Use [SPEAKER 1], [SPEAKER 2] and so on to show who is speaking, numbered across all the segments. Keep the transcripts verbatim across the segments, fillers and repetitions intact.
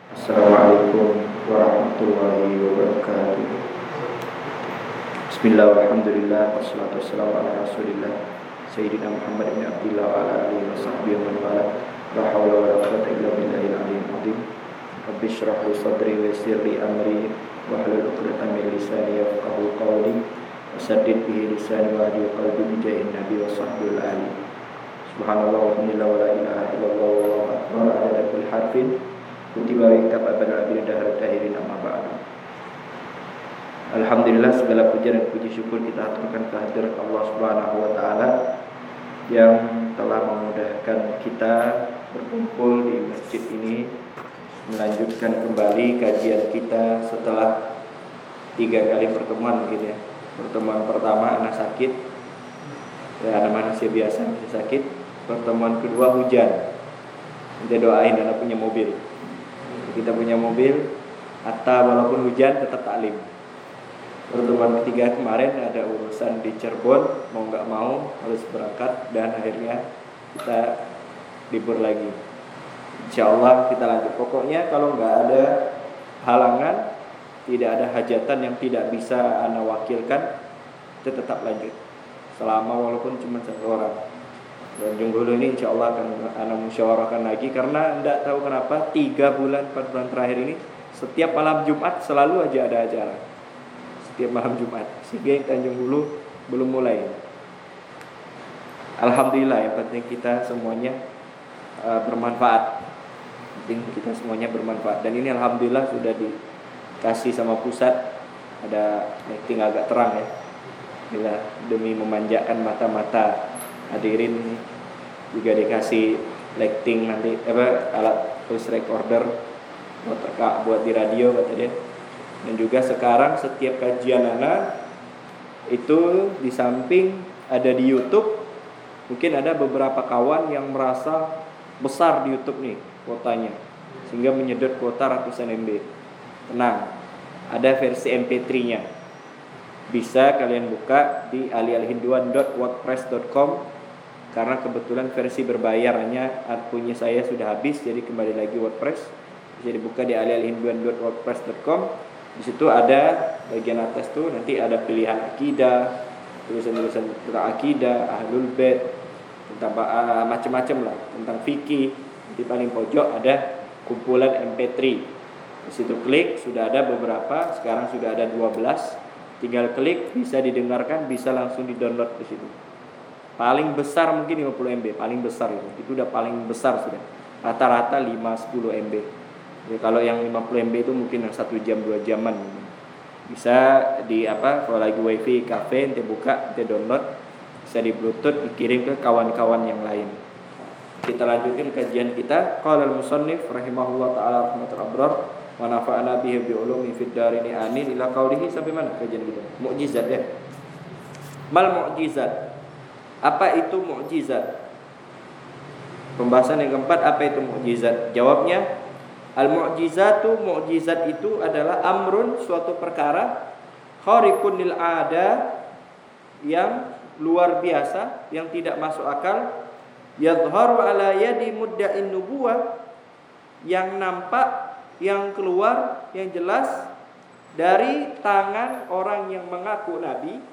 [SPEAKER 1] Assalamualaikum warahmatullahi wabarakatuh. Bismillah, alhamdulillah, wassalatu wassalamu ala rasulillah Sayyidina Muhammad bin Abdillah wa ala alihi wa sahbihi wa man wala. La hawla wa la quwwata illa billahil aliyyil azim. Rabbi shrah li sadri wa yassir li amri wahlul 'uqdatam min lisani yafqahu qawli wasaddid bihi lisani wa hadi qalbi bi jahin nabi wa sahbihi ali. Subhanallah walhamdulillah wa la ilaha illallah wallahu akbar ala kulli harfin kutiba wa kitab abadul abidin dahar dahirin amma ba'du. Alhamdulillah, segala puja dan puji syukur kita aturkan kehadirat Allah Subhanahu wa taala yang telah memudahkan kita berkumpul di masjid ini melanjutkan kembali kajian kita setelah tiga kali pertemuan mungkin ya. Pertemuan pertama anak sakit, ya anak manusia biasa masih sakit. Pertemuan kedua hujan. Kita doain anak punya mobil. Kita punya mobil, hatta walaupun hujan tetap taklim. Pertemuan ketiga kemarin ada urusan di Cirebon, mau nggak mau harus berangkat dan akhirnya kita libur lagi. Insya Allah kita lanjut. Pokoknya kalau nggak ada halangan, tidak ada hajatan yang tidak bisa ana wakilkan, kita tetap lanjut. Selama walaupun cuma satu orang. Dan Junggulu ini insya Allah akan ana musyawarahkan lagi karena tidak tahu kenapa tiga bulan empat bulan terakhir ini setiap malam Jumat selalu aja ada acara. Setiap malam Jumat. Sehingga Tanjung Hulu belum mulai. Alhamdulillah, yang penting kita semuanya uh, bermanfaat. Penting kita semuanya bermanfaat. Dan ini alhamdulillah sudah dikasih sama pusat ada lighting agak terang ya. Bila demi memanjakan mata-mata hadirin juga dikasih lighting nanti apa alat voice recorder buat rekam buat di radio kata dia. Dan juga sekarang setiap kajian anak itu di samping ada di YouTube, mungkin ada beberapa kawan yang merasa besar di YouTube nih kuotanya sehingga menyedot kuota ratusan M B. Tenang, ada versi M P tiga-nya. Bisa kalian buka di ali al hinduan dot wordpress dot com karena kebetulan versi berbayarnya punya saya sudah habis, jadi kembali lagi WordPress. Bisa dibuka di ali al hinduan dot wordpress dot com. Di situ ada bagian atas tuh nanti ada pilihan akidah, tulisan-tulisan tentang akidah, ahlul bait, tentang uh, macam-macam lah, tentang fikih. Di paling pojok ada kumpulan M P tiga. Di situ klik, sudah ada beberapa, sekarang sudah ada dua belas. Tinggal klik, bisa didengarkan, bisa langsung di-download di situ. Paling besar mungkin lima puluh M B, paling besar itu. Itu udah paling besar sudah. Rata-rata lima sampai sepuluh M B. Jadi kalau yang lima puluh M B itu mungkin satu jam dua jaman. Bisa di apa? Kalau lagi wifi cafe ente buka, ente download, bisa di bluetooth dikirim ke kawan-kawan yang lain. Kita lanjutkan kajian kita. Qala al-musannif rahimahullah taala rahmatul abrar wa nafa'ana bihi bi ulumi fid darini amin ila qaulihi sampai mana kajian kita? Mukjizat ya. Mal mukjizat. Apa itu mukjizat? Pembahasan yang keempat, apa itu mukjizat? Jawabnya, al-mu'jizatu, mu'jizat itu adalah amrun, suatu perkara khariqun lil ada, yang luar biasa, yang tidak masuk akal, yadhharu ala yadi mudda'in nubuwah, yang nampak, yang keluar, yang jelas dari tangan orang yang mengaku nabi.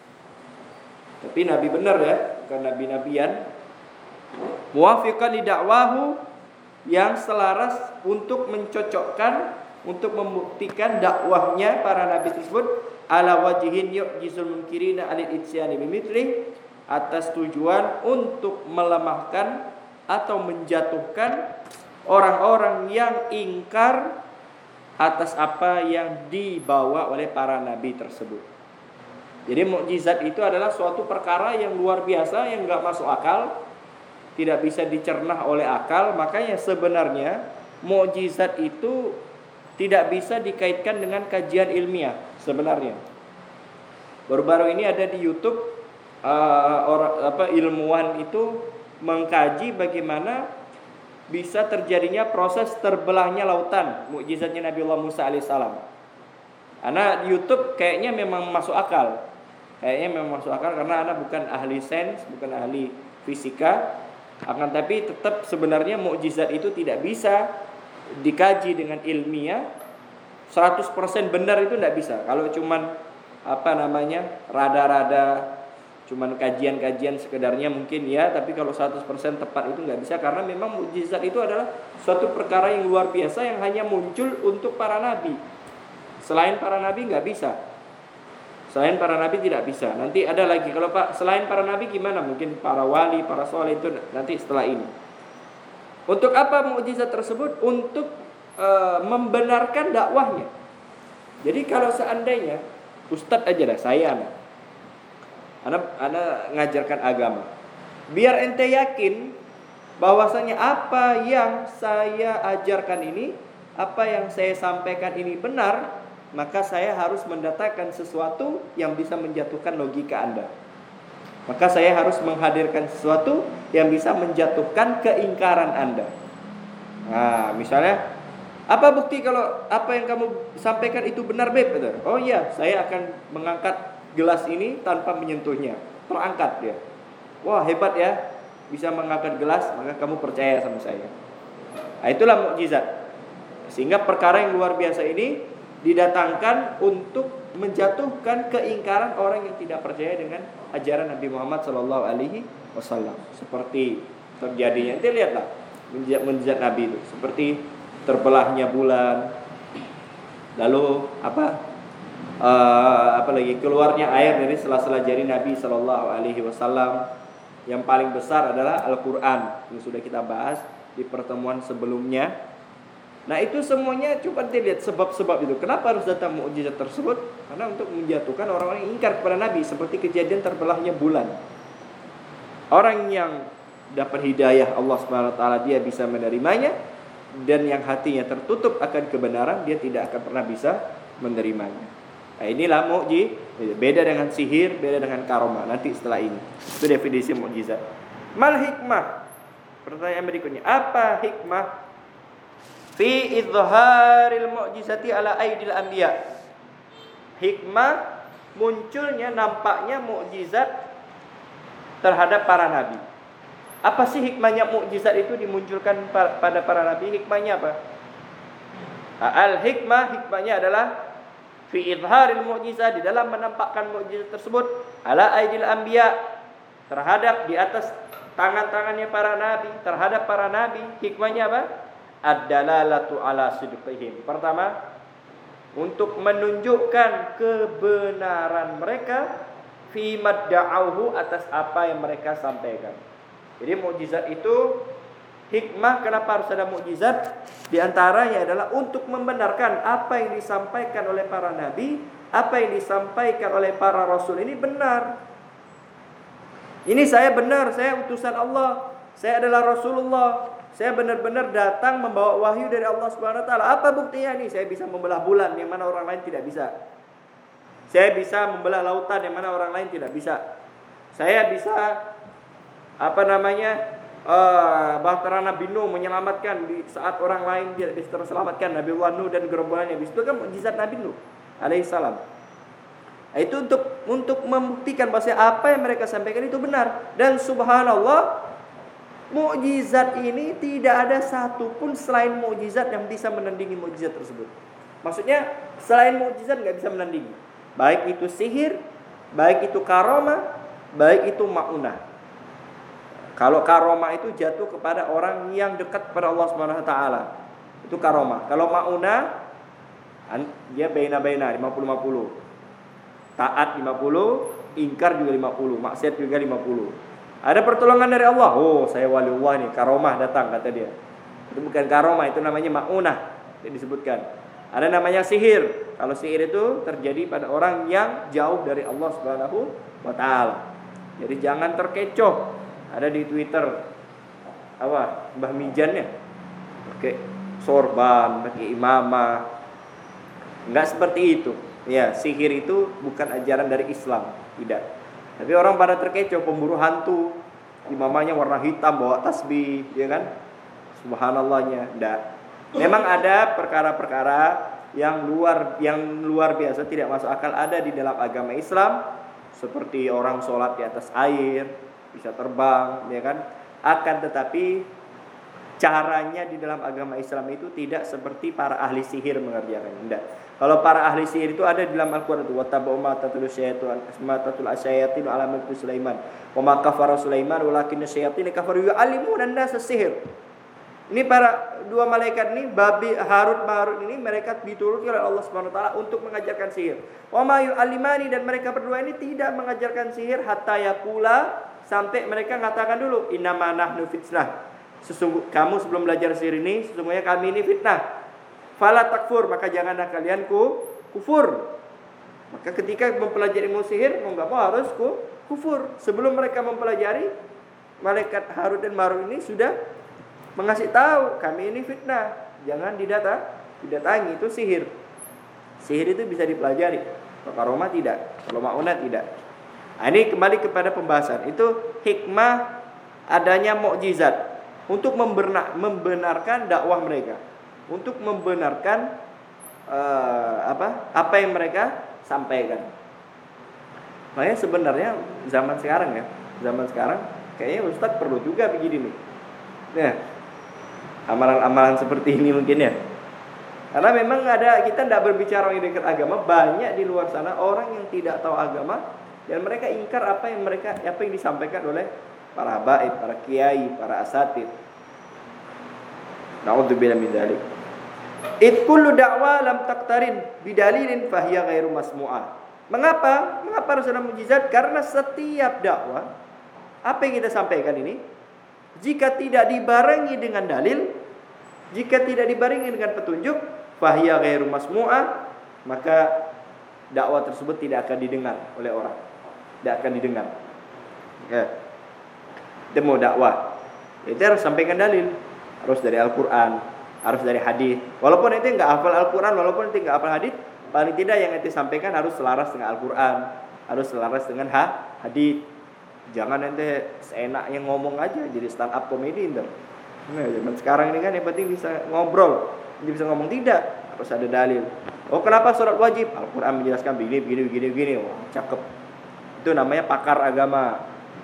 [SPEAKER 1] Tapi nabi benar ya, bukan nabi-nabian. Muwafiqan li da'wahu, yang selaras untuk mencocokkan, untuk membuktikan dakwahnya para nabi tersebut ala wajihin yu'jizul munkirina alil itsyani bimithli, atas tujuan untuk melemahkan atau menjatuhkan orang-orang yang ingkar atas apa yang dibawa oleh para nabi tersebut. Jadi mukjizat itu adalah suatu perkara yang luar biasa, yang enggak masuk akal, tidak bisa dicerna oleh akal. Makanya sebenarnya mukjizat itu tidak bisa dikaitkan dengan kajian ilmiah sebenarnya. Baru-baru ini ada di YouTube uh, orang apa ilmuwan itu mengkaji bagaimana bisa terjadinya proses terbelahnya lautan, mukjizatnya Nabi Allah Musa alaihissalam. Karena di YouTube kayaknya memang masuk akal. Kayaknya memang masuk akal karena anak bukan ahli sains, bukan ahli fisika. Akan tapi tetap sebenarnya mukjizat itu tidak bisa dikaji dengan ilmiah seratus persen benar itu tidak bisa. Kalau cuman apa namanya rada-rada cuman kajian-kajian sekedarnya mungkin ya, tapi kalau seratus persen tepat itu nggak bisa, karena memang mukjizat itu adalah suatu perkara yang luar biasa yang hanya muncul untuk para nabi. Selain para nabi nggak bisa. Selain para nabi tidak bisa. Nanti ada lagi kalau Pak selain para nabi gimana? Mungkin para wali, para soleh itu nanti setelah ini. Untuk apa mukjizat tersebut? Untuk e, membenarkan dakwahnya. Jadi kalau seandainya ustadz aja dah saya anak Anak, anak ngajarkan agama. Biar ente yakin bahwasanya apa yang saya ajarkan ini, apa yang saya sampaikan ini benar, maka saya harus mendatangkan sesuatu yang bisa menjatuhkan logika Anda. Maka saya harus menghadirkan sesuatu yang bisa menjatuhkan keingkaran Anda. Nah, misalnya, apa bukti kalau apa yang kamu sampaikan itu benar, Beb? Oh iya, saya akan mengangkat gelas ini tanpa menyentuhnya. Terangkat dia. Wah, hebat ya, bisa mengangkat gelas, maka kamu percaya sama saya. Nah, itulah mukjizat. Sehingga perkara yang luar biasa ini didatangkan untuk menjatuhkan keingkaran orang yang tidak percaya dengan ajaran Nabi Muhammad shallallahu alaihi wasallam. Seperti terjadinya, nanti lihatlah mukjizat Nabi itu, seperti terbelahnya bulan, lalu apa? Uh, apalagi keluarnya air dari sela-sela jari Nabi Shallallahu Alaihi Wasallam. Yang paling besar adalah Al-Quran yang sudah kita bahas di pertemuan sebelumnya. Nah itu semuanya coba dilihat sebab-sebab itu. Kenapa harus datang mukjizat tersebut? Karena untuk menjatuhkan orang-orang yang ingkar kepada Nabi, seperti kejadian terbelahnya bulan. Orang yang dapat hidayah Allah Subhanahu Wa Taala dia bisa menerimanya, dan yang hatinya tertutup akan kebenaran dia tidak akan pernah bisa menerimanya. Nah, inilah mukjizat. Beda dengan sihir, beda dengan karomah. Nanti setelah ini. Itu definisi mukjizat. Mal hikmah. Pertanyaan berikutnya, apa hikmah fi idharil mukjizati ala aidil anbiya? Hikmah munculnya, nampaknya mukjizat terhadap para nabi. Apa sih hikmahnya mukjizat itu dimunculkan pada para nabi? Hikmahnya apa? Al hikmah, hikmahnya adalah fi idharil mu'jizah, di dalam menampakkan mukjizat tersebut ala aidil anbiya, terhadap di atas tangan-tangannya para nabi, terhadap para nabi. Hikmahnya apa? Ad-dalalatu ala sidqihim. Pertama, untuk menunjukkan kebenaran mereka fi madda'auhu, atas apa yang mereka sampaikan. Jadi mukjizat itu hikmah, kenapa harus ada mukjizat? Di antaranya adalah untuk membenarkan apa yang disampaikan oleh para nabi, apa yang disampaikan oleh para rasul ini benar. Ini saya benar, saya utusan Allah, saya adalah Rasulullah, saya benar-benar datang membawa wahyu dari Allah Subhanahu Wa Taala. Apa buktinya nih? Saya bisa membelah bulan yang mana orang lain tidak bisa. Saya bisa membelah lautan yang mana orang lain tidak bisa. Saya bisa apa namanya? Uh, Bahtera Nabi Nuh menyelamatkan di saat orang lain tidak bisa terselamatkan, Nabi Nuh dan gerombolannya. Itu kan mukjizat Nabi Nuh alaihissalam. Itu untuk untuk membuktikan bahwa apa yang mereka sampaikan itu benar. Dan subhanallah, mukjizat ini tidak ada satupun selain mukjizat yang bisa menandingi mukjizat tersebut. Maksudnya selain mukjizat nggak bisa menandingi. Baik itu sihir, baik itu karomah, baik itu maunah. Kalau karomah itu jatuh kepada orang yang dekat kepada Allah Subhanahu Wa Taala, itu karomah. Kalau mauna, dia baina-baina lima puluh lima puluh. Taat lima puluh, ingkar juga lima puluh, maksiat juga lima puluh. Ada pertolongan dari Allah. Oh, saya wali Allah nih, karomah datang kata dia. Itu bukan karomah, itu namanya maunah yang disebutkan. Ada namanya sihir. Kalau sihir itu terjadi pada orang yang jauh dari Allah Subhanahu Wa Taala. Jadi jangan terkecoh. Ada di Twitter apa Mbah Mijan ya, pakai sorban, pakai imamah. Enggak seperti itu. Ya, sihir itu bukan ajaran dari Islam, tidak. Tapi orang pada terkecoh, pemburu hantu, imamahnya warna hitam, bawa tasbih, ya kan? Subhanallahnya, enggak. Memang ada perkara-perkara yang luar yang luar biasa tidak masuk akal ada di dalam agama Islam, seperti orang sholat di atas air, bisa terbang, ya kan? Akan tetapi caranya di dalam agama Islam itu tidak seperti para ahli sihir mengerjakannya. Tidak. Kalau para ahli sihir itu ada di dalam Al-Qur'an itu wattabu ma tatul syaitan ma tatul asyayatin ala mulki Sulaiman wa ma kafara Sulaiman walakinna syayatin kafaru yu'allimuna an-nasa sihir. Ini para dua malaikat ini, Babi Harut Marut ini, mereka diturunkan oleh Allah Subhanahu wa taala untuk mengajarkan sihir. Wa ma yu'allimani, dan mereka berdua ini tidak mengajarkan sihir hatta yaqula, sampai mereka mengatakan dulu innama nahnu fitnah. Sesungguh kamu sebelum belajar sihir ini, sesungguhnya kami ini fitnah. Fala takfur, maka janganlah kalian ku kufur. Maka ketika mempelajari ilmu sihir, mau enggak mau harus ku kufur. Sebelum mereka mempelajari, malaikat Harut dan Marut ini sudah mengasih tahu kami ini fitnah, jangan didata, didatangi, itu sihir. Sihir itu bisa dipelajari. Kalau karomah tidak, kalau maunah tidak. Nah, ini kembali kepada pembahasan. Itu hikmah adanya mukjizat untuk memberna, membenarkan dakwah mereka, untuk membenarkan uh, apa apa yang mereka sampaikan. Makanya sebenarnya zaman sekarang ya, zaman sekarang kayaknya Ustadz perlu juga begini nih. Nah, amalan-amalan seperti ini mungkin ya. Karena memang ada, kita tidak berbicara yang dekat agama, banyak di luar sana orang yang tidak tahu agama dan mereka ingkar apa yang mereka apa yang disampaikan oleh para habaib, para kiai, para asatid. Na'udzubillah min dzalik. It kullu da'wa lam taqtarin bidalilin fahiya ghairu masmu'ah. Mengapa? Mengapa harus ada mukjizat? Karena setiap dakwah apa yang kita sampaikan ini, jika tidak dibarengi dengan dalil, jika tidak dibarengi dengan petunjuk, fahiya ghairu masmu'ah, maka dakwah tersebut tidak akan didengar oleh orang. Tidak akan didengar. Ya. Demo dakwah, itu harus sampaikan dalil, harus dari Al-Quran, harus dari hadis. Walaupun itu enggak hafal Al-Quran, walaupun itu enggak hafal hadis, paling tidak yang itu sampaikan harus selaras dengan Al-Quran, harus selaras dengan ha, hadis. Jangan ente seenaknya ngomong aja jadi stand up comedy ntar. Nah, zaman sekarang ini kan yang penting bisa ngobrol, bisa ngomong, tidak, harus ada dalil. Oh, kenapa sholat wajib? Al-Quran menjelaskan begini, begini, begini, begini. Wah, cakep. Itu namanya pakar agama.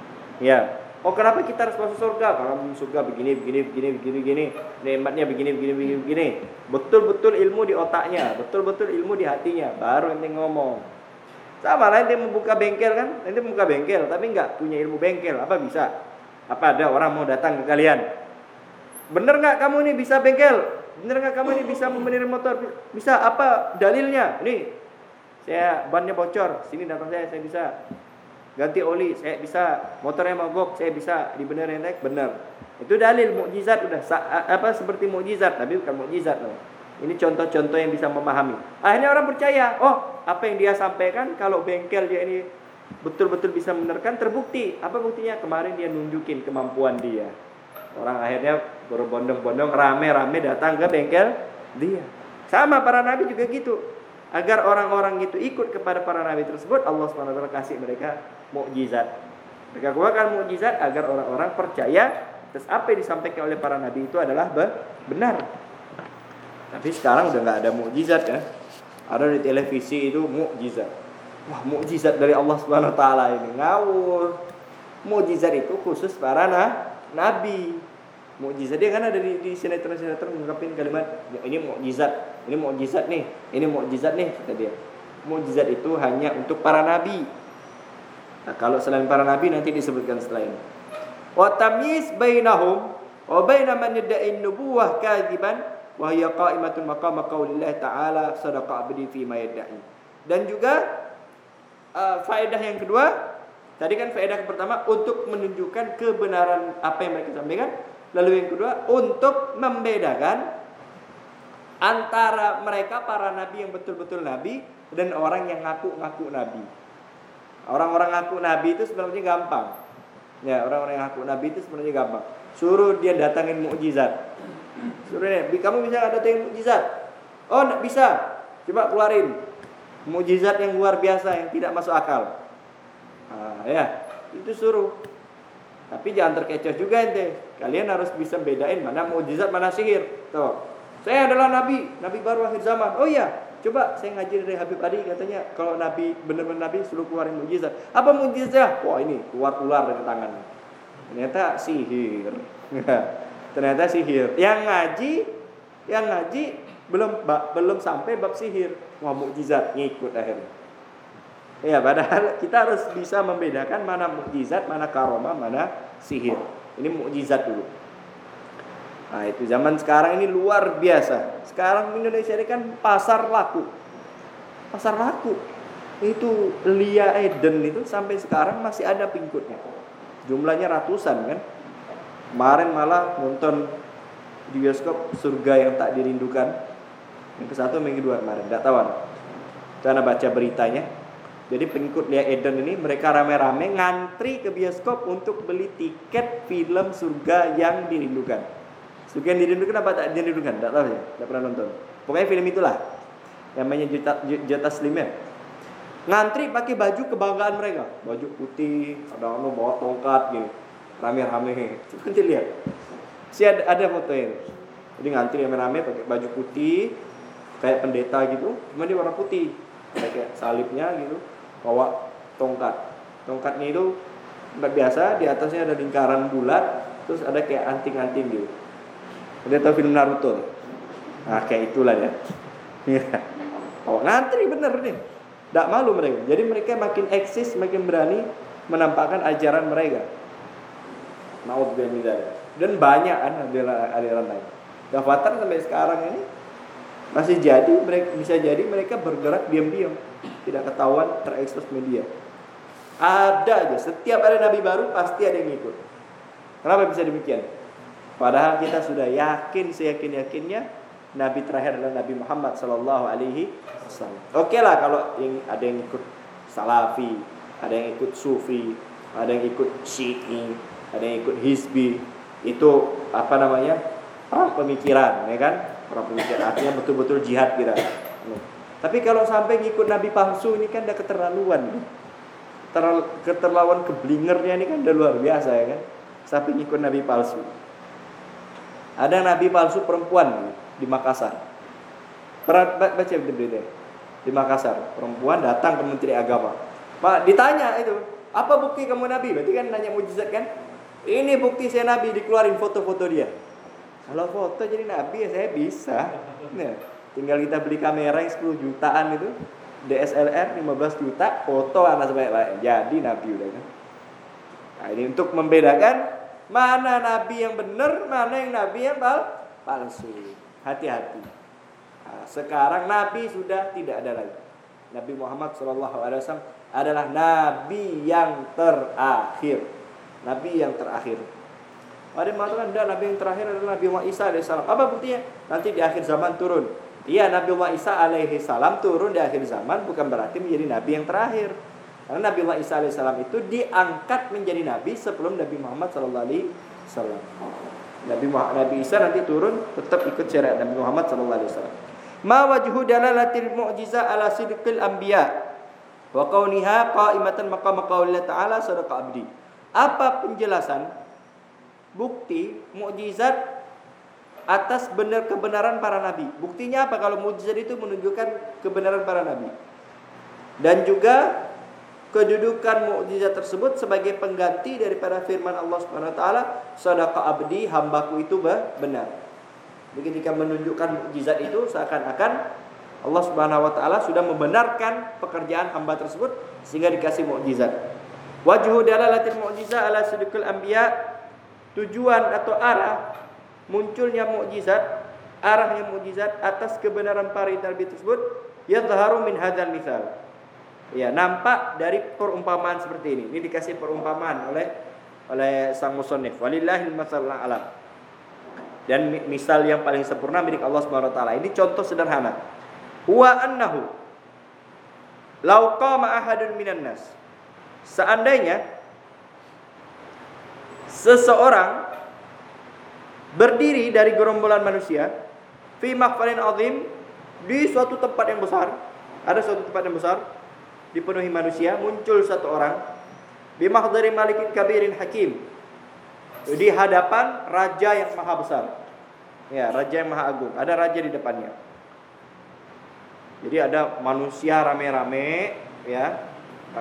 [SPEAKER 1] Ya. Oh, kenapa kita harus masuk surga? Karena surga begini, begini, begini, begini, begini. Nikmatnya begini, begini, begini, begini. Betul-betul ilmu di otaknya, betul-betul ilmu di hatinya, baru ente ngomong. Sama lah, ente membuka bengkel kan, ente membuka bengkel tapi enggak punya ilmu bengkel, apa bisa? Apa ada orang mau datang ke kalian? Bener nggak kamu ini bisa bengkel? Bener nggak kamu ini bisa membenerin motor? Bisa, apa dalilnya? Nih, saya bannya bocor, sini datang saya, saya bisa ganti oli, saya bisa, motornya mogok, saya bisa dibenerin, bener. Itu dalil mukjizat, udah apa seperti mukjizat, tapi bukan mukjizat loh. Ini contoh-contoh yang bisa memahami. Akhirnya orang percaya, oh, apa yang dia sampaikan kalau bengkel dia ini betul-betul bisa membenarkan, terbukti. Apa buktinya? Kemarin dia nunjukin kemampuan dia. Orang akhirnya berbondong-bondong, rame-rame datang ke bengkel dia. Sama para nabi juga gitu. Agar orang-orang itu ikut kepada para nabi tersebut, Allah subhanahu wa taala kasih mereka mukjizat. Mereka keluarkan mukjizat agar orang-orang percaya atas apa yang disampaikan oleh para nabi itu adalah benar. Tapi sekarang udah nggak ada mukjizat ya. Ada di televisi itu mukjizat. Wah, mukjizat dari Allah Subhanahu wa taala ini ngawur. Mukjizat itu khusus para nah, nabi. Mukjizat dia kan ada di, di sinetron-sinetron mengungkapin kalimat ini mukjizat, ini mukjizat nih, ini mukjizat nih kata dia. Mukjizat itu hanya untuk para nabi. Nah, kalau selain para nabi nanti disebutkan setelah ini. Wa tamyiz bainahum wa baina man yad'i nubuwah kadziban wa hiya qa'imatun maqama qaulillah ta'ala sadaqa abdi fi ma yad'i. Dan juga uh, faedah yang kedua, tadi kan faedah yang pertama untuk menunjukkan kebenaran apa yang mereka sampaikan, lalu yang kedua untuk membedakan antara mereka para nabi yang betul-betul nabi dan orang yang ngaku-ngaku nabi. Orang-orang ngaku nabi itu sebenarnya gampang. Ya, orang-orang yang ngaku nabi itu sebenarnya gampang. Suruh dia datangin mukjizat. Suruh dia, kamu bisa nggak datangin mukjizat? Oh, nggak bisa. Coba keluarin mukjizat yang luar biasa yang tidak masuk akal. Nah, ya, itu suruh. Tapi jangan terkecoh juga ente. Kalian harus bisa bedain mana mukjizat mana sihir. Tuh. Saya adalah nabi, nabi baru akhir zaman. Oh iya, coba saya ngaji dari Habib Adi katanya kalau nabi benar-benar nabi suruh keluarin mukjizat. Apa mukjizat? Wah, ini keluar ular dari tangannya. Ternyata sihir. ternyata sihir. Yang ngaji, yang ngaji belum belum sampai bab sihir, wah mukjizat, ngikut akhirnya. Ya, padahal kita harus bisa membedakan mana mukjizat, mana karomah, mana sihir. Ini mukjizat dulu. Nah, itu zaman sekarang ini luar biasa. Sekarang Indonesia ini kan pasar laku. Pasar laku. Itu Lia Eden itu sampai sekarang masih ada pengikutnya. Jumlahnya ratusan kan. Kemarin malah nonton di bioskop Surga Yang Tak Dirindukan. Yang ke satu, yang kedua kemarin, tidak tahu. Karena baca beritanya. Jadi pengikut Lia Eden ini mereka rame-rame ngantri ke bioskop untuk beli tiket film Surga Yang Dirindukan. Surga Yang Dirindukan apa tak dirindukan? Tidak tahu ya, tidak pernah nonton. Pokoknya film itulah. Yang namanya Jota, Jota Slim ya. Ngantri pakai baju kebanggaan mereka. Baju putih, ada orang bawa tongkat gitu. Rame-rame. Coba nanti lihat. Si ada, ada fotonya. Jadi ngantri rame-rame pakai baju putih, kayak pendeta gitu, cuma dia warna putih, kayak salibnya gitu, bawa tongkat. Tongkatnya itu tempat biasa, di atasnya ada lingkaran bulat, terus ada kayak anting-anting gitu. Dia tahu film Naruto? Nah kayak itulah ya. Oh ngantri bener nih, tidak malu mereka. Jadi mereka makin eksis, makin berani menampakkan ajaran mereka. Naudzubillah. Dan banyak kan aliran lain. Daftar sampai sekarang ini masih jadi, mereka bisa jadi mereka bergerak diam-diam, tidak ketahuan, terekspos media. Ada aja, setiap ada nabi baru pasti ada yang ikut. Kenapa bisa demikian? Padahal kita sudah yakin, seyakin-yakinnya nabi terakhir adalah Nabi Muhammad sallallahu alaihi wasallam. Oke lah kalau yang ada yang ikut Salafi, ada yang ikut Sufi, ada yang ikut Syi'i, ada yang ikut Hizbi, itu apa namanya? Perang pemikiran, ya kan? Perang pemikiran artinya betul-betul jihad kita. Tapi kalau sampai ngikut nabi palsu ini kan udah keterlaluan. Terlalu, keterlaluan keblingernya ini kan udah luar biasa ya kan? Sampai ngikut nabi palsu. Ada nabi palsu perempuan di Makassar. Pernah baca berita di Makassar, perempuan datang ke Menteri Agama. Pak ditanya itu, apa bukti kamu nabi? Berarti kan nanya mujizat kan? Ini bukti saya nabi, dikeluarin foto-foto dia. Kalau foto jadi nabi ya saya bisa. Nah, tinggal kita beli kamera yang sepuluh jutaan itu, D S L R lima belas juta, foto anak sebaik-baik, jadi nabi udah kan. Nah, ini untuk membedakan mana nabi yang benar, mana yang nabi yang palsu. Hati-hati. Nah, sekarang nabi sudah tidak ada lagi. Nabi Muhammad shallallahu alaihi wasallam adalah nabi yang terakhir. Nabi yang terakhir. Ada yang mengatakan tidak, Nabi yang terakhir adalah Nabi Muhammad Isa alaihissalam. Apa buktinya? Nanti di akhir zaman turun. Iya, Nabi Muhammad Isa alaihissalam turun di akhir zaman bukan berarti menjadi Nabi yang terakhir. Karena Nabi Muhammad Isa alaihissalam itu diangkat menjadi Nabi sebelum Nabi Muhammad sallallahu alaihi wasallam. Nabi Muhammad, Nabi Isa nanti turun tetap ikut syariat Nabi Muhammad sallallahu alaihi wasallam. Ma wajhu dalalatil mu'jizah ala sidqil anbiya wa kauniha qa'imatan maqam qaulillah ta'ala sadaqa abdi. Apa penjelasan bukti mukjizat atas benar kebenaran para nabi? Buktinya apa kalau mukjizat itu menunjukkan kebenaran para nabi? Dan juga kedudukan mukjizat tersebut sebagai pengganti daripada firman Allah Subhanahu wa taala, "Sadaqa abdi, hambaku itu benar." Jadi ketika menunjukkan mukjizat itu seakan-akan Allah Subhanahu wa taala sudah membenarkan pekerjaan hamba tersebut sehingga dikasih mukjizat. Wajhu dalalatil mu'jizah ala sidqil anbiya, tujuan atau arah munculnya mukjizat, arahnya mukjizat atas kebenaran para nabi tersebut, yadhharu min hadzal misal. Ya, nampak dari perumpamaan seperti ini. Ini dikasih perumpamaan oleh oleh sang musannif. Walillahil masalul a'la. Dan misal yang paling sempurna milik Allah Subhanahu wa taala. Ini contoh sederhana. Huwa annahu law qama ahadun minan nas. Seandainya seseorang berdiri dari gerombolan manusia fi maqfalin azim, di suatu tempat yang besar, ada suatu tempat yang besar dipenuhi manusia, muncul satu orang bi mahdari malikin kabirin hakim, di hadapan raja yang maha besar. Ya, raja yang maha agung, ada raja di depannya. Jadi ada manusia rame-rame, ya,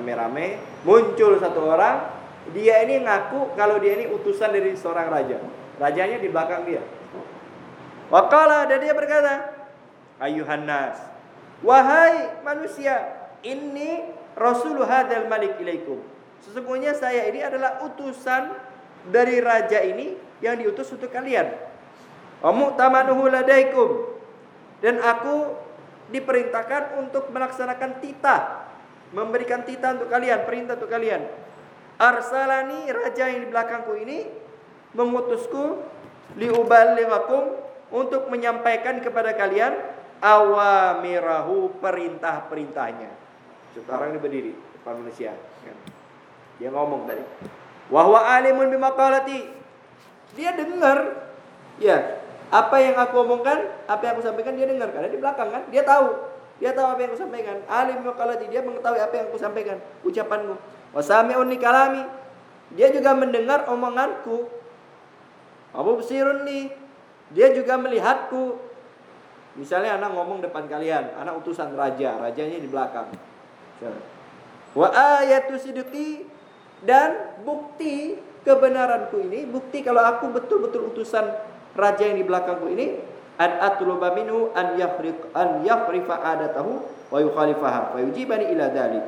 [SPEAKER 1] rame-rame, muncul satu orang, dia ini ngaku kalau dia ini utusan dari seorang raja. Rajanya di belakang dia. Waqala, dan dia berkata, ayuhan nas, wahai manusia, inni rasulu hadzal malik ilaikum. Sesungguhnya saya ini adalah utusan dari raja ini yang diutus untuk kalian. Wa mu'tamanuhu ladaikum, dan aku diperintahkan untuk melaksanakan titah, memberikan titah untuk kalian, perintah untuk kalian. Arsalani, raja yang di belakangku ini mengutusku liuballighakum, untuk menyampaikan kepada kalian awamirahu, perintah-perintahnya. Sekarang ini berdiri depan manusia, dia ngomong tadi, wa huwa alimun bimaqalati, dia dengar ya apa yang aku omongkan, apa yang aku sampaikan, dia dengar karena di belakang kan, dia tahu, dia tahu apa yang aku sampaikan. Alim bimaqalati, dia mengetahui apa yang aku sampaikan, ucapanku. Wa sami'un li kalami, dia juga mendengar omonganku. Abu basirun li, dia juga melihatku. Misalnya anak ngomong depan kalian, anak utusan raja, rajanya di belakang. Wa ayatu sidqi, dan bukti kebenaranku ini, bukti kalau aku betul-betul utusan raja yang di belakangku ini, an atluba minhu an yafriq an yafrifa adatahu wa yukhalifaha fa yujibani ila dzalik.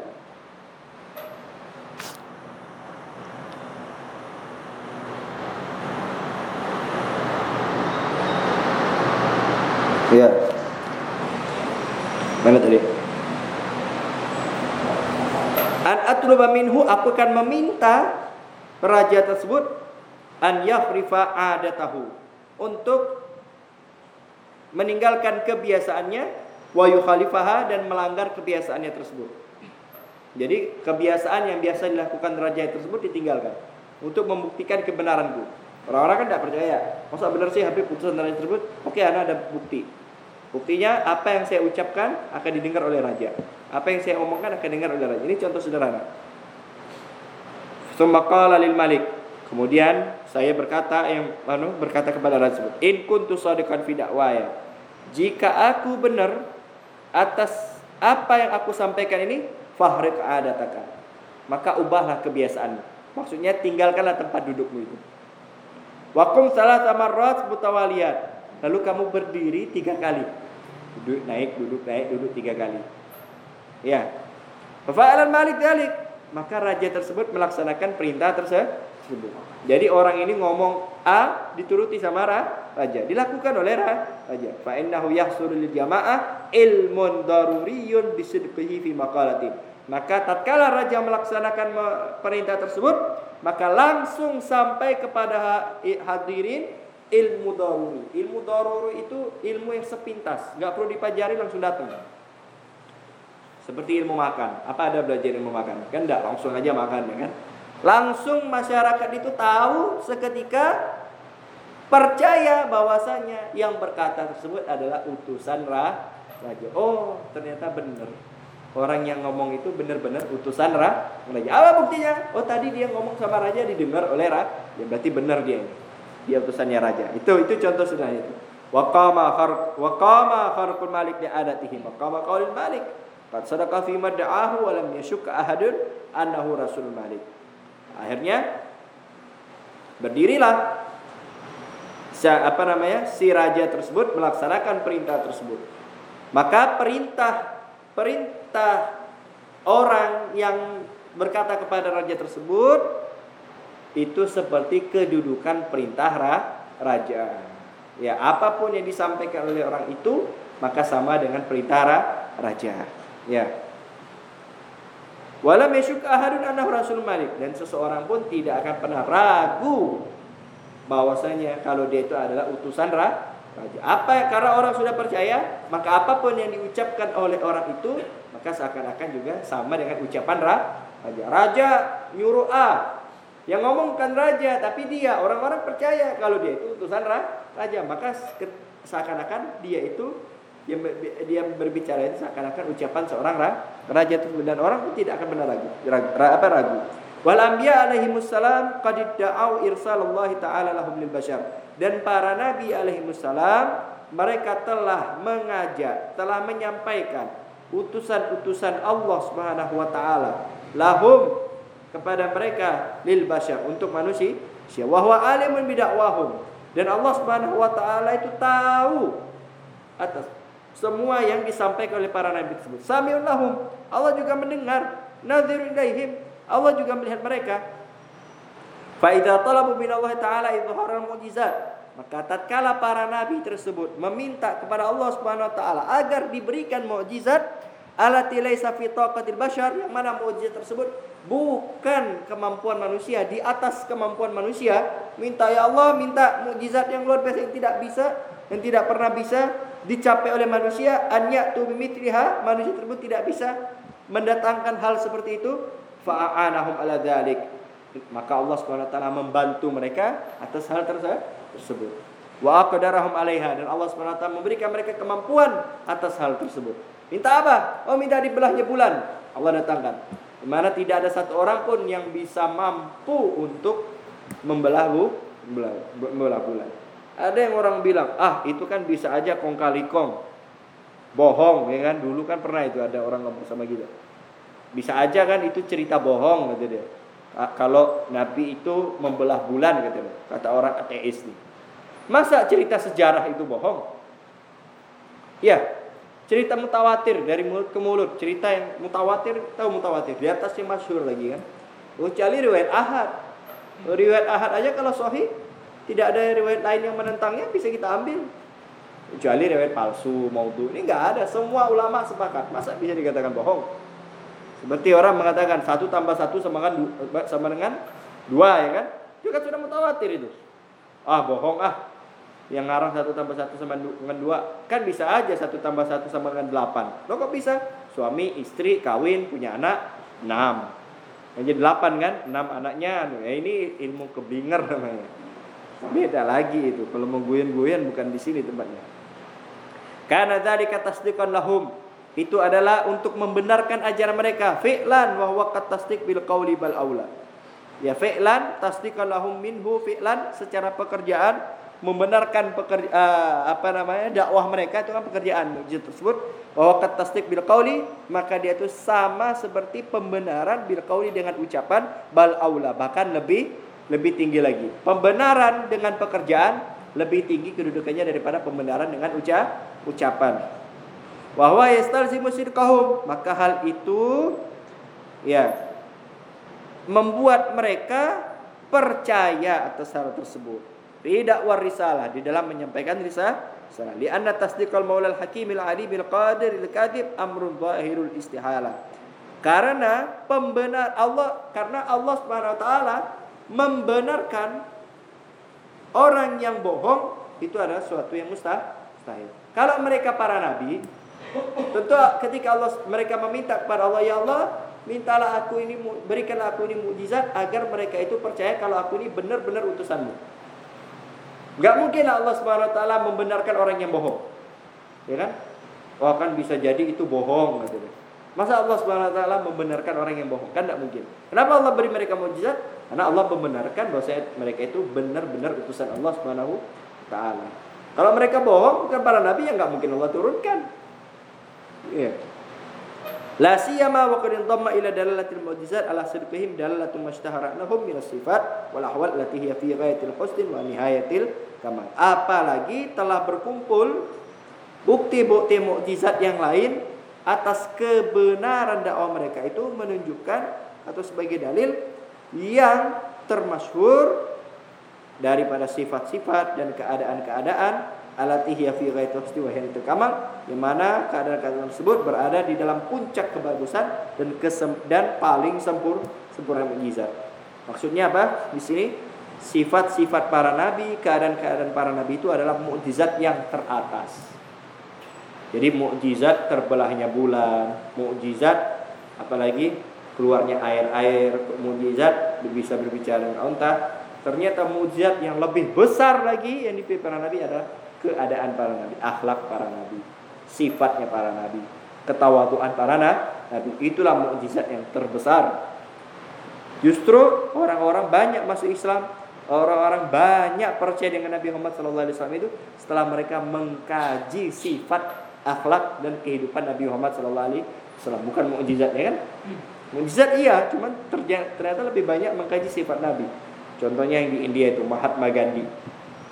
[SPEAKER 1] Ya. Mana tadi? An atluba minhu, aku akan meminta raja tersebut an yafrifa adatahu, untuk meninggalkan kebiasaannya, wa yukhalifaha, dan melanggar kebiasaannya tersebut. Jadi kebiasaan yang biasa dilakukan raja tersebut ditinggalkan untuk membuktikan kebenaranku. Orang-orang kan tidak percaya, masa benar sih Habib putusan raja tersebut? Oke, ana ada bukti. Buktinya apa yang saya ucapkan akan didengar oleh raja, apa yang saya omongkan akan didengar oleh raja. Ini contoh sederhana. Tsumma qala lil malik, kemudian saya berkata yang anu berkata kepada raja tersebut, in kuntu shadiqan fi da'waya, jika aku benar atas apa yang aku sampaikan ini, fahriq adataka, maka ubahlah kebiasaanmu. Maksudnya tinggalkanlah tempat dudukmu itu. Wa qum salasa marrat mutawaliyat, lalu kamu berdiri tiga kali, duduk naik duduk naik duduk tiga kali. Ya. Fa'alal malik dalik, maka raja tersebut melaksanakan perintah tersebut. Jadi orang ini ngomong A, dituruti sama raja, dilakukan oleh raja. Fa innahu yahsulu lil jamaah ilmun daruriyun bisidqihi fi maqalati. Maka tatkala raja melaksanakan perintah tersebut, maka langsung sampai kepada hadirin ilmu daruri. Ilmu daruri itu ilmu yang sepintas, enggak perlu dipelajari, langsung datang. Seperti ilmu makan. Apa ada belajar ilmu makan? Kan enggak langsung aja makan, ya kan? Langsung masyarakat itu tahu seketika, percaya bahwasanya yang berkata tersebut adalah utusan raja. Oh, ternyata benar. Orang yang ngomong itu benar-benar utusan raja. Apa buktinya? Oh, tadi dia ngomong sama raja, didengar oleh raja. Ya berarti benar dia ini. Dia utusannya raja. Itu itu contoh sederhana itu. Wa qama khar wa qama kharqul malik li adatihi, wa qama qaulul malik. Qad sadaqa fi mad'ahu wa lam yashuk ahadun annahu rasul malik. Akhirnya berdirilah apa namanya si raja tersebut melaksanakan perintah tersebut. Maka perintah perintah orang yang berkata kepada raja tersebut itu seperti kedudukan perintah raja. Ya, apapun yang disampaikan oleh orang itu maka sama dengan perintah raja. Ya. Wala masyuk ahadun annahu rasul malik, dan seseorang pun tidak akan pernah ragu bahwasanya kalau dia itu adalah utusan raja. Apa karena orang sudah percaya, maka apapun yang diucapkan oleh orang itu maka seakan-akan juga sama dengan ucapan raja. Raja nyuruh A, yang ngomong bukan raja tapi dia, orang-orang percaya kalau dia itu utusan raja, maka seakan-akan dia itu dia, dia berbicara itu seakan-akan ucapan seorang raja tersebut, dan orang pun tidak akan benar ragu, ragu apa ragu. Wal anbiya alaihimussalam qad da'au irsalallahu ta'ala lahum lil bashar, dan para nabi alaihimussalam mereka telah mengajak, telah menyampaikan utusan-utusan Allah Subhanahu wa taala lahum, kepada mereka, lil bashar, untuk manusia. Wa huwa alimun bidakwahum, Dan Allah Subhanahu wa taala itu tahu atas semua yang disampaikan oleh para nabi tersebut. Sami'un lahum, Allah juga mendengar. Nadhirun ilaihim, Allah juga melihat mereka. Fa idza talabu min Allah taala izharal mu'jizat, maka tatkala para nabi tersebut meminta kepada Allah Subhanahu wa taala agar diberikan mukjizat, allati laisa fi taqatil bashar, yang mana mukjizat tersebut bukan kemampuan manusia, di atas kemampuan manusia. Minta ya Allah, minta mukjizat yang luar biasa yang tidak bisa, yang tidak pernah bisa dicapai oleh manusia. An ya'tu bimithliha, manusia tersebut tidak bisa mendatangkan hal seperti itu. Fa'anahum ala dzalik, maka Allah Subhanahu wa taala membantu mereka atas hal tersebut. Wa aqdarahum 'alaiha, dan Allah Subhanahu wa taala memberikan mereka kemampuan atas hal tersebut. Minta apa? Oh, minta dibelahnya bulan. Allah datangkan. Di mana tidak ada satu orang pun yang bisa mampu untuk membelah membelah, membelah bulan. Ada yang orang bilang, ah itu kan bisa aja kong kali kong, bohong, ya kan? Dulu kan pernah itu ada orang ngomong sama kita. Bisa aja kan itu cerita bohong, kata dia. Kalau Nabi itu membelah bulan, kata dia. Kata orang ateis nih. Masa cerita sejarah itu bohong? Ya, cerita mutawatir dari mulut ke mulut. Cerita yang mutawatir, tahu mutawatir? Di atas yang masyhur lagi kan. Kecuali riwayat ahad. Riwayat ahad aja kalau sahih, tidak ada riwayat lain yang menentangnya, bisa kita ambil. Kecuali riwayat palsu, maudhu. Ini enggak ada. Semua ulama sepakat. Masa bisa dikatakan bohong? Seperti orang mengatakan satu tambah satu sama dengan dua, sama dengan dua, ya kan? Itu kan sudah mutawatir itu. Ah bohong ah. Yang ngarang satu tambah satu sama dengan dua, kan bisa aja satu tambah satu sama dengan delapan. Lo kok bisa? Suami istri kawin punya anak enam, jadi delapan kan? Enam anaknya. Ya ini ilmu keblinger namanya. Beda lagi itu. Kalau mau guyon-guyon bukan di sini tempatnya. Karena dari kata tasdiqan lahum, itu adalah untuk membenarkan ajaran mereka. Fi'lan wa huwa katasdiq bil qauli bal aula. Ya fi'lan tasdiqan lahum minhu, fi'lan secara pekerjaan membenarkan pekerja, uh, apa namanya dakwah mereka itu kan pekerjaan mukjizat tersebut. Wa huwa katasdiq bil qauli, maka dia itu sama seperti pembenaran bil qauli dengan ucapan, bal aula, bahkan lebih lebih tinggi lagi. Pembenaran dengan pekerjaan lebih tinggi kedudukannya daripada pembenaran dengan ucap ucapan. Wa huwa yastalzimu sidqahum, maka hal itu ya membuat mereka percaya atas hal tersebut. Tidak war risalah, di dalam menyampaikan risalah. Li anna tasdiqal maulal hakimil alimil qadiril kadhib amrun zahirul istihala. Karena pembenar Allah, karena Allah Subhanahu wa taala membenarkan orang yang bohong itu adalah sesuatu yang mustahil. Kalau mereka para nabi, tentu ketika Allah mereka meminta kepada Allah, ya Allah, mintalah aku ini, berikanlah aku ini mukjizat agar mereka itu percaya kalau aku ini benar-benar utusanmu. Gak mungkin Allah Subhanahu wa taala membenarkan orang yang bohong. Ya kan? Oh kan bisa jadi itu bohong gitu. Masa Allah Subhanahu wa taala membenarkan orang yang bohong? Kan enggak mungkin. Kenapa Allah beri mereka mukjizat? Karena Allah membenarkan bahwa mereka itu benar-benar utusan Allah Subhanahu wa taala. Kalau mereka bohong, bukan para nabi, yang enggak mungkin Allah turunkan. Iya. La siyama wa qad dhamma ila dalalatil mu'jizat ala sidqihim dalalatun mashtahara lahum min as-sifat wal ahwal allati hiya fi ghayatil husn wa nihayatil kamal. Apalagi telah berkumpul bukti-bukti mukjizat yang lain atas kebenaran dakwah mereka itu, menunjukkan atau sebagai dalil yang termasyhur daripada sifat-sifat dan keadaan-keadaan alati hiya fi ghaitil husni wa hiyatil kamal, di mana keadaan-keadaan tersebut berada di dalam puncak kebagusan dan kesem dan paling sempur sempurna mukjizat. Maksudnya apa? Di sini sifat-sifat para nabi, keadaan-keadaan para nabi itu adalah mukjizat yang teratas. Jadi mukjizat terbelahnya bulan, mukjizat apalagi keluarnya air-air, mukjizat bisa berbicara dengan unta. Ternyata mukjizat yang lebih besar lagi yang dipilih para nabi adalah keadaan para nabi, akhlak para nabi, sifatnya para nabi, ketawaduan para nabi. Itulah mukjizat yang terbesar. Justru orang-orang banyak masuk Islam, orang-orang banyak percaya dengan Nabi Muhammad shallallahu alaihi wasallam itu setelah mereka mengkaji sifat, akhlak dan kehidupan Nabi Muhammad shallallahu alaihi wasallam. Bukan mukjizatnya kan? Mukjizat iya, cuman ternyata lebih banyak mengkaji sifat Nabi. Contohnya yang di India itu Mahatma Gandhi.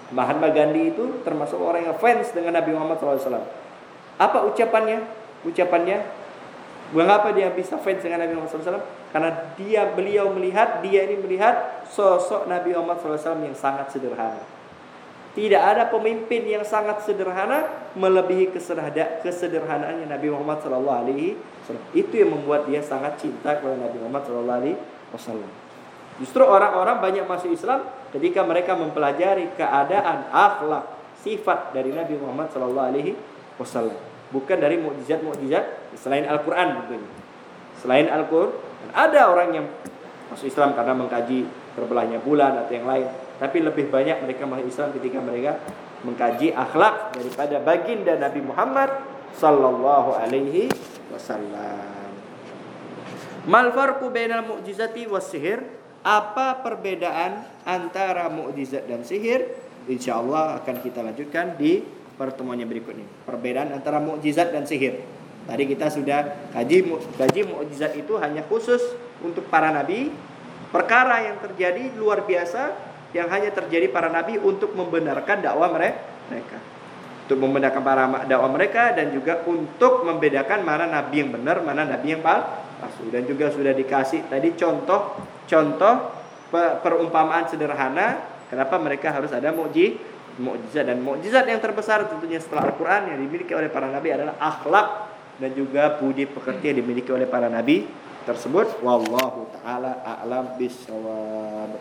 [SPEAKER 1] Mahatma Gandhi itu termasuk orang yang fans dengan Nabi Muhammad shallallahu alaihi wasallam. Apa ucapannya? Ucapannya, mengapa dia bisa fans dengan Nabi Muhammad shallallahu alaihi wasallam? Karena dia beliau melihat, dia ini melihat sosok Nabi Muhammad shallallahu alaihi wasallam yang sangat sederhana. Tidak ada pemimpin yang sangat sederhana melebihi kesederhanaannya Nabi Muhammad shallallahu alaihi wasallam. Itu yang membuat dia sangat cinta kepada Nabi Muhammad shallallahu alaihi wasallam. Justru orang-orang banyak masuk Islam ketika mereka mempelajari keadaan, akhlak, sifat dari Nabi Muhammad shallallahu alaihi wasallam. Bukan dari mukjizat-mukjizat selain Al-Quran tentunya. Selain Al-Quran, ada orang yang masuk Islam karena mengkaji terbelahnya bulan atau yang lain. Tapi lebih banyak mereka masuk Islam ketika mereka mengkaji akhlak daripada baginda Nabi Muhammad sallallahu alaihi wasallam. Mal farqu bainal mu'jizati was sihir? Apa perbedaan antara mukjizat dan sihir? Insyaallah akan kita lanjutkan di pertemuan yang berikut ini. Perbedaan antara mukjizat dan sihir. Tadi kita sudah kaji kaji mukjizat itu hanya khusus untuk para nabi, perkara yang terjadi luar biasa yang hanya terjadi para nabi untuk membenarkan dakwah mereka. Untuk membenarkan para dakwah mereka dan juga untuk membedakan mana nabi yang benar, mana nabi yang palsu. Dan juga sudah dikasih tadi contoh-contoh perumpamaan sederhana kenapa mereka harus ada mukjizat. Mukjizat dan mukjizat yang terbesar tentunya setelah Al-Quran yang dimiliki oleh para nabi adalah akhlak dan juga budi pekerti yang dimiliki oleh para nabi tersebut. Wallahu ta'ala a'lam bishawab.